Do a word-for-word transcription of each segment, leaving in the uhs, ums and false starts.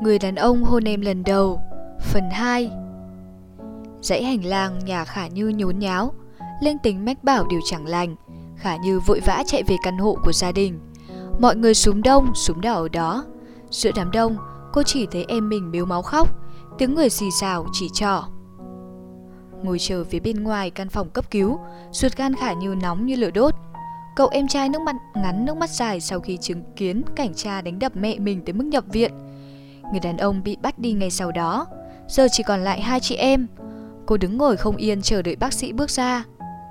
Người đàn ông hôn em lần đầu. Phần hai. Dãy hành lang nhà Khả Như nhốn nháo, linh tính mách bảo điều chẳng lành. Khả Như vội vã chạy về căn hộ của gia đình. Mọi người súm đông, súm đỏ ở đó. Giữa đám đông, cô chỉ thấy em mình mếu máu khóc, tiếng người xì xào chỉ trỏ. Ngồi chờ phía bên ngoài căn phòng cấp cứu, ruột gan Khả Như nóng như lửa đốt. Cậu em trai nước mắt ngắn nước mắt dài sau khi chứng kiến cảnh cha đánh đập mẹ mình tới mức nhập viện. Người đàn ông bị bắt đi ngay sau đó. Giờ chỉ còn lại hai chị em. Cô đứng ngồi không yên chờ đợi bác sĩ bước ra.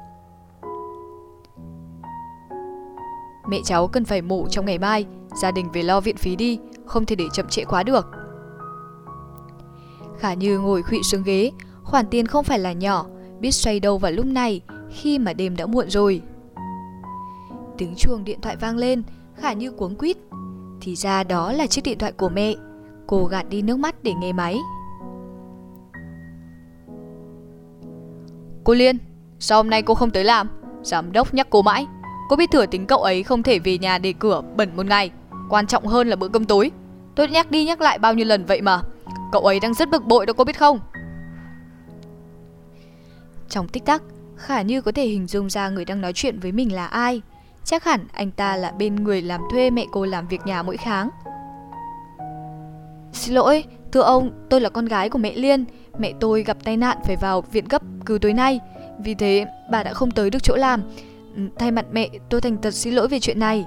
Mẹ cháu cần phải mổ trong ngày mai, gia đình về lo viện phí đi, không thể để chậm trễ quá được. Khả Như ngồi khuỵu xuống ghế, khoản tiền không phải là nhỏ, biết xoay đâu vào lúc này khi mà đêm đã muộn rồi. Tiếng chuông điện thoại vang lên, Khả Như cuống quýt. Thì ra đó là chiếc điện thoại của mẹ. Cô gạt đi nước mắt để nghe máy. Cô Liên, sao hôm nay cô không tới làm? Giám đốc nhắc cô mãi. Cô biết thừa tính cậu ấy không thể về nhà để cửa bẩn một ngày. Quan trọng hơn là bữa cơm tối. Tôi nhắc đi nhắc lại bao nhiêu lần vậy mà. Cậu ấy đang rất bực bội đó, cô biết không? Trong tích tắc, Khả Như có thể hình dung ra người đang nói chuyện với mình là ai. Chắc hẳn anh ta là bên người làm thuê mẹ cô làm việc nhà mỗi tháng. Xin lỗi, thưa ông, tôi là con gái của mẹ Liên. Mẹ tôi gặp tai nạn phải vào viện cấp cứu tối nay. Vì thế bà đã không tới được chỗ làm. Thay mặt mẹ, tôi thành thật xin lỗi về chuyện này.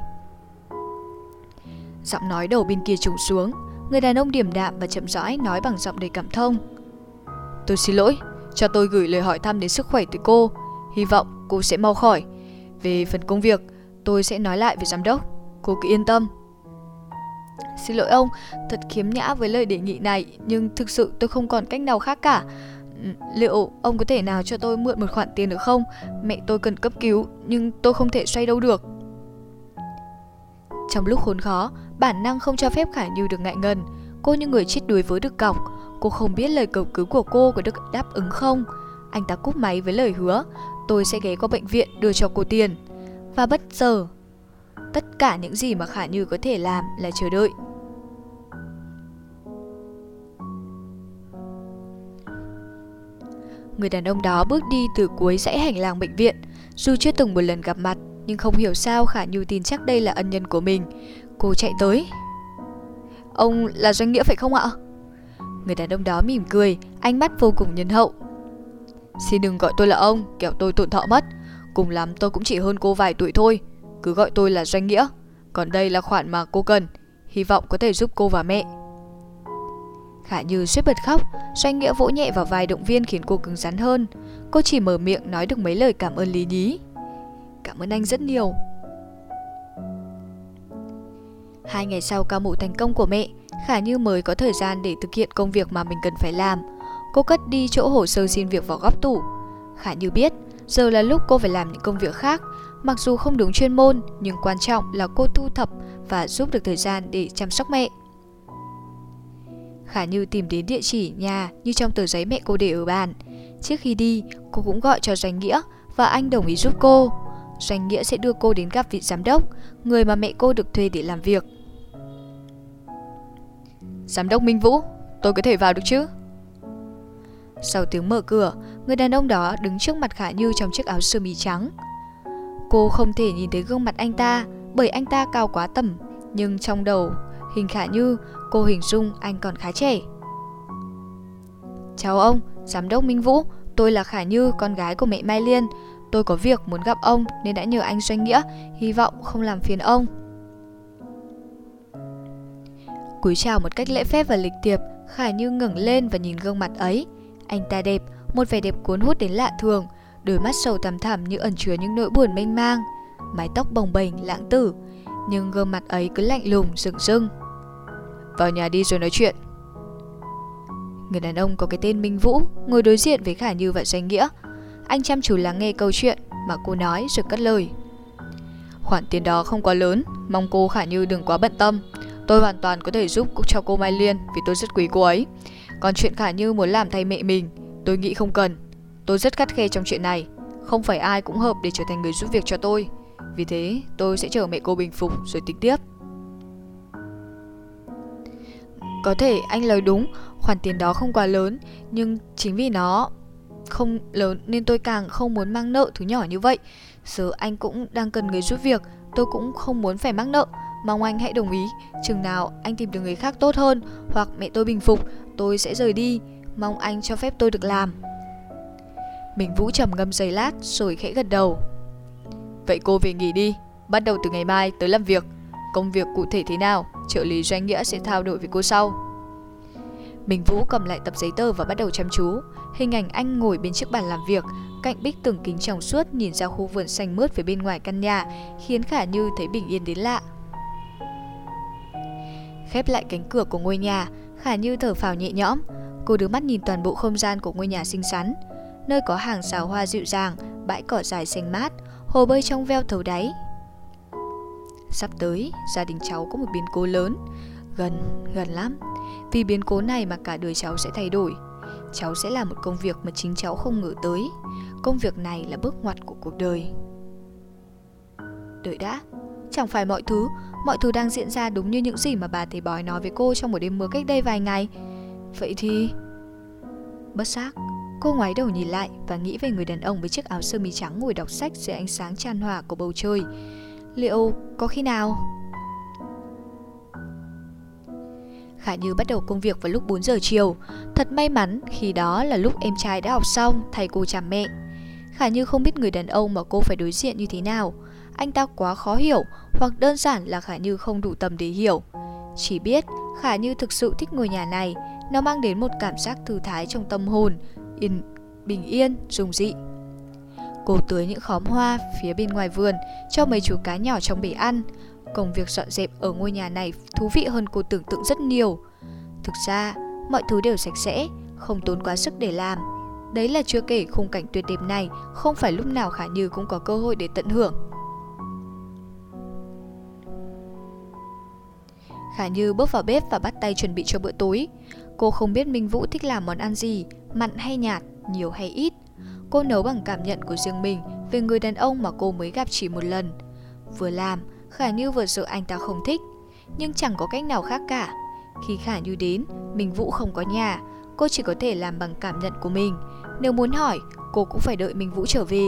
Giọng nói đầu bên kia trùng xuống. Người đàn ông điềm đạm và chậm rãi nói bằng giọng đầy cảm thông. Tôi xin lỗi, cho tôi gửi lời hỏi thăm đến sức khỏe tới cô. Hy vọng cô sẽ mau khỏi. Về phần công việc, tôi sẽ nói lại với giám đốc. Cô cứ yên tâm. Xin lỗi ông, thật khiếm nhã với lời đề nghị này, nhưng thực sự tôi không còn cách nào khác cả. Liệu ông có thể nào cho tôi mượn một khoản tiền được không? Mẹ tôi cần cấp cứu, nhưng tôi không thể xoay đâu được. Trong lúc khốn khó, bản năng không cho phép Khả Như được ngại ngần. Cô như người chết đuối với được cọc. Cô không biết lời cầu cứu của cô có được đáp ứng không. Anh ta cúp máy với lời hứa tôi sẽ ghé qua bệnh viện đưa cho cô tiền. Và bất giờ, tất cả những gì mà Khả Như có thể làm là chờ đợi. Người đàn ông đó bước đi từ cuối dãy hành lang bệnh viện. Dù chưa từng một lần gặp mặt, nhưng không hiểu sao Khả Như tin chắc đây là ân nhân của mình. Cô chạy tới. Ông là Doanh Nghĩa phải không ạ? Người đàn ông đó mỉm cười, ánh mắt vô cùng nhân hậu. Xin đừng gọi tôi là ông, kẻo tôi tổn thọ mất. Cùng lắm tôi cũng chỉ hơn cô vài tuổi thôi. Cứ gọi tôi là Doanh Nghĩa. Còn đây là khoản mà cô cần. Hy vọng có thể giúp cô và mẹ. Khả Như suýt bật khóc. Doanh Nghĩa vỗ nhẹ vào vai động viên khiến cô cứng rắn hơn. Cô chỉ mở miệng nói được mấy lời cảm ơn lý nhí. Cảm ơn anh rất nhiều. Hai ngày sau ca mổ thành công của mẹ, Khả Như mới có thời gian để thực hiện công việc mà mình cần phải làm. Cô cất đi chỗ hồ sơ xin việc vào góc tủ. Khả Như biết giờ là lúc cô phải làm những công việc khác. Mặc dù không đúng chuyên môn, nhưng quan trọng là cô thu thập và giúp được thời gian để chăm sóc mẹ. Khả Như tìm đến địa chỉ nhà như trong tờ giấy mẹ cô để ở bàn. Trước khi đi, cô cũng gọi cho Doanh Nghĩa và anh đồng ý giúp cô. Doanh Nghĩa sẽ đưa cô đến gặp vị giám đốc, người mà mẹ cô được thuê để làm việc. Giám đốc Minh Vũ, tôi có thể vào được chứ? Sau tiếng mở cửa, người đàn ông đó đứng trước mặt Khả Như trong chiếc áo sơ mi trắng. Cô không thể nhìn thấy gương mặt anh ta bởi anh ta cao quá tầm, nhưng trong đầu hình Khả Như, cô hình dung anh còn khá trẻ. Chào ông, giám đốc Minh Vũ, tôi là Khả Như, con gái của mẹ Mai Liên. Tôi có việc muốn gặp ông nên đã nhờ anh Doanh Nghĩa, hy vọng không làm phiền ông. Cúi chào một cách lễ phép và lịch thiệp, Khả Như ngẩng lên và nhìn gương mặt ấy. Anh ta đẹp, một vẻ đẹp cuốn hút đến lạ thường, đôi mắt sâu thẳm thẳm như ẩn chứa những nỗi buồn mênh mang, mái tóc bồng bềnh lãng tử, nhưng gương mặt ấy cứ lạnh lùng sừng sưng. Vào nhà đi rồi nói chuyện. Người đàn ông có cái tên Minh Vũ ngồi đối diện với Khả Như và Doanh Nghĩa. Anh chăm chú lắng nghe câu chuyện mà cô nói rồi cất lời. Khoản tiền đó không quá lớn, mong cô Khả Như đừng quá bận tâm. Tôi hoàn toàn có thể giúp cho cô Mai Liên vì tôi rất quý cô ấy. Còn chuyện Khả Như muốn làm thay mẹ mình, tôi nghĩ không cần. Tôi rất khắt khe trong chuyện này. Không phải ai cũng hợp để trở thành người giúp việc cho tôi. Vì thế tôi sẽ chờ mẹ cô bình phục rồi tính tiếp. Có thể anh nói đúng, khoản tiền đó không quá lớn, nhưng chính vì nó không lớn nên tôi càng không muốn mang nợ thứ nhỏ như vậy. Giờ anh cũng đang cần người giúp việc, tôi cũng không muốn phải mắc nợ. Mong anh hãy đồng ý, chừng nào anh tìm được người khác tốt hơn hoặc mẹ tôi bình phục, tôi sẽ rời đi. Mong anh cho phép tôi được làm. Minh Vũ trầm ngâm giây lát rồi khẽ gật đầu. Vậy cô về nghỉ đi, bắt đầu từ ngày mai tới làm việc. Công việc cụ thể thế nào, trợ lý Doanh Nghĩa sẽ thao đổi với cô sau. Minh Vũ cầm lại tập giấy tờ và bắt đầu chăm chú. Hình ảnh anh ngồi bên chiếc bàn làm việc, cạnh bích tường kính trong suốt nhìn ra khu vườn xanh mướt phía bên ngoài căn nhà, khiến Khả Như thấy bình yên đến lạ. Khép lại cánh cửa của ngôi nhà, Khả Như thở phào nhẹ nhõm. Cô đưa mắt nhìn toàn bộ không gian của ngôi nhà xinh xắn, nơi có hàng rào hoa dịu dàng, bãi cỏ dài xanh mát, hồ bơi trong veo thấu đáy. Sắp tới, gia đình cháu có một biến cố lớn. Gần, gần lắm. Vì biến cố này mà cả đời cháu sẽ thay đổi. Cháu sẽ làm một công việc mà chính cháu không ngờ tới. Công việc này là bước ngoặt của cuộc đời. Đợi đã, chẳng phải mọi thứ, mọi thứ đang diễn ra đúng như những gì mà bà thầy bói nói với cô trong một đêm mưa cách đây vài ngày. Vậy thì... Bất giác, cô ngoái đầu nhìn lại và nghĩ về người đàn ông với chiếc áo sơ mi trắng ngồi đọc sách dưới ánh sáng chan hòa của bầu trời. Liệu có khi nào... Khả Như bắt đầu công việc vào lúc bốn giờ chiều. Thật may mắn khi đó là lúc em trai đã học xong thay cô chăm mẹ. Khả Như không biết người đàn ông mà cô phải đối diện như thế nào. Anh ta quá khó hiểu, hoặc đơn giản là Khả Như không đủ tầm để hiểu. Chỉ biết Khả Như thực sự thích ngôi nhà này. Nó mang đến một cảm giác thư thái trong tâm hồn, yên, bình yên, rùng dị. Cô tưới những khóm hoa phía bên ngoài vườn cho mấy chú cá nhỏ trong bể ăn. Công việc dọn dẹp ở ngôi nhà này thú vị hơn cô tưởng tượng rất nhiều. Thực ra, mọi thứ đều sạch sẽ, không tốn quá sức để làm. Đấy là chưa kể khung cảnh tuyệt đẹp này không phải lúc nào Khả Như cũng có cơ hội để tận hưởng. Khả Như bước vào bếp và bắt tay chuẩn bị cho bữa tối. Cô không biết Minh Vũ thích làm món ăn gì, mặn hay nhạt, nhiều hay ít. Cô nấu bằng cảm nhận của riêng mình về người đàn ông mà cô mới gặp chỉ một lần. Vừa làm, Khả Như vừa sợ anh ta không thích, nhưng chẳng có cách nào khác cả. Khi Khả Như đến, Minh Vũ không có nhà, cô chỉ có thể làm bằng cảm nhận của mình. Nếu muốn hỏi, cô cũng phải đợi Minh Vũ trở về.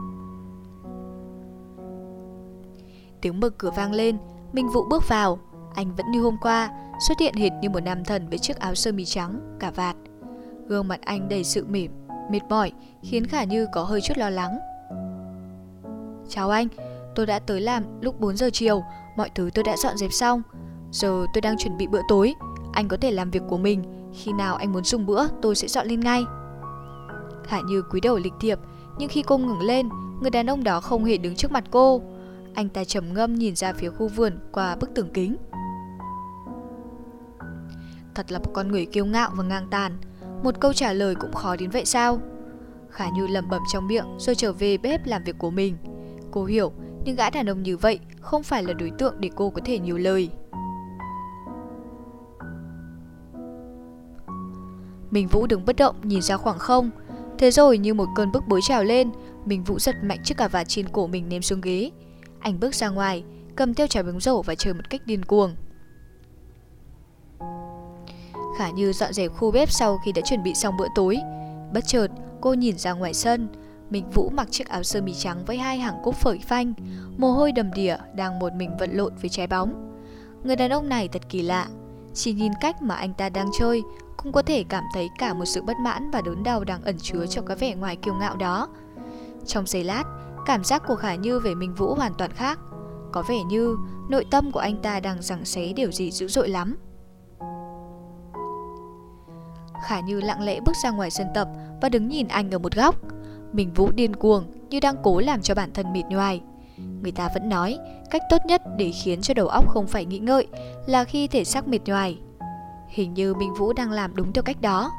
Tiếng mở cửa vang lên, Minh Vũ bước vào. Anh vẫn như hôm qua, xuất hiện hệt như một nam thần với chiếc áo sơ mi trắng, cà vạt. Gương mặt anh đầy sự mệt, mệt mỏi, khiến Khả Như có hơi chút lo lắng. Chào anh, tôi đã tới làm lúc bốn giờ chiều, mọi thứ tôi đã dọn dẹp xong. Giờ tôi đang chuẩn bị bữa tối, anh có thể làm việc của mình, khi nào anh muốn dùng bữa tôi sẽ dọn lên ngay. Khả Như cúi đầu lịch thiệp, nhưng khi cô ngẩng lên, người đàn ông đó không hề đứng trước mặt cô. Anh ta trầm ngâm nhìn ra phía khu vườn qua bức tường kính. Thật là một con người kiêu ngạo và ngang tàn, một câu trả lời cũng khó đến vậy sao? Khả Như lẩm bẩm trong miệng rồi trở về bếp làm việc của mình. Cô hiểu, nhưng gã đàn ông như vậy không phải là đối tượng để cô có thể nhiều lời. Minh Vũ đứng bất động nhìn ra khoảng không. Thế rồi như một cơn bức bối trào lên, Minh Vũ giật mạnh chiếc cà vạt trên cổ mình ném xuống ghế. Anh bước ra ngoài, cầm theo trái bóng rổ và chơi một cách điên cuồng. Khả Như dọn dẹp khu bếp sau khi đã chuẩn bị xong bữa tối. Bất chợt, cô nhìn ra ngoài sân. Minh Vũ mặc chiếc áo sơ mi trắng với hai hàng cúc phởi phanh, mồ hôi đầm đìa, đang một mình vật lộn với trái bóng. Người đàn ông này thật kỳ lạ. Chỉ nhìn cách mà anh ta đang chơi, cũng có thể cảm thấy cả một sự bất mãn và đớn đau đang ẩn chứa trong cái vẻ ngoài kiêu ngạo đó. Trong giây lát, cảm giác của Khả Như về Minh Vũ hoàn toàn khác. Có vẻ như nội tâm của anh ta đang giằng xé điều gì dữ dội lắm. Khả Như lặng lẽ bước ra ngoài sân tập và đứng nhìn anh ở một góc. Minh Vũ điên cuồng như đang cố làm cho bản thân mệt nhoài. Người ta vẫn nói cách tốt nhất để khiến cho đầu óc không phải nghĩ ngợi là khi thể xác mệt nhoài. Hình như Minh Vũ đang làm đúng theo cách đó.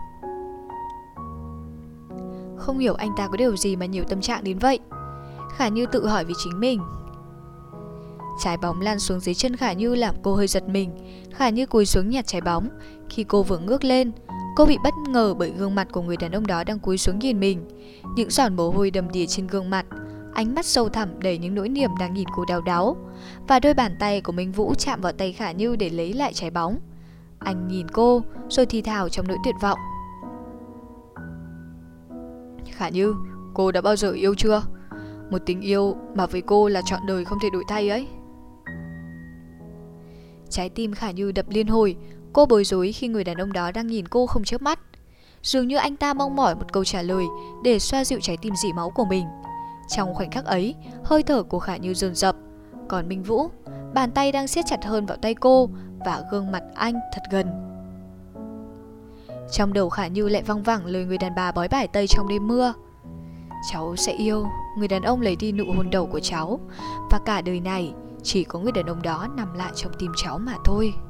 Không hiểu anh ta có điều gì mà nhiều tâm trạng đến vậy. Khả Như tự hỏi với chính mình. Trái bóng lan xuống dưới chân Khả Như làm cô hơi giật mình. Khả Như cúi xuống nhặt trái bóng. Khi cô vừa ngước lên, cô bị bất ngờ bởi gương mặt của người đàn ông đó đang cúi xuống nhìn mình. Những giọt mồ hôi đầm đìa trên gương mặt, ánh mắt sâu thẳm đầy những nỗi niềm đang nhìn cô đau đáu. Và đôi bàn tay của Minh Vũ chạm vào tay Khả Như để lấy lại trái bóng. Anh nhìn cô rồi thì thào trong nỗi tuyệt vọng. Khả Như, cô đã bao giờ yêu chưa? Một tình yêu mà với cô là trọn đời không thể đổi thay ấy. Trái tim Khả Như đập liên hồi. Cô bối rối khi người đàn ông đó đang nhìn cô không chớp mắt. Dường như anh ta mong mỏi một câu trả lời để xoa dịu trái tim rỉ máu của mình. Trong khoảnh khắc ấy, hơi thở của Khả Như dồn dập. Còn Minh Vũ, bàn tay đang siết chặt hơn vào tay cô và gương mặt anh thật gần. Trong đầu Khả Như lại văng vẳng lời người đàn bà bói bài Tây trong đêm mưa. Cháu sẽ yêu người đàn ông lấy đi nụ hôn đầu của cháu, và cả đời này chỉ có người đàn ông đó nằm lại trong tim cháu mà thôi.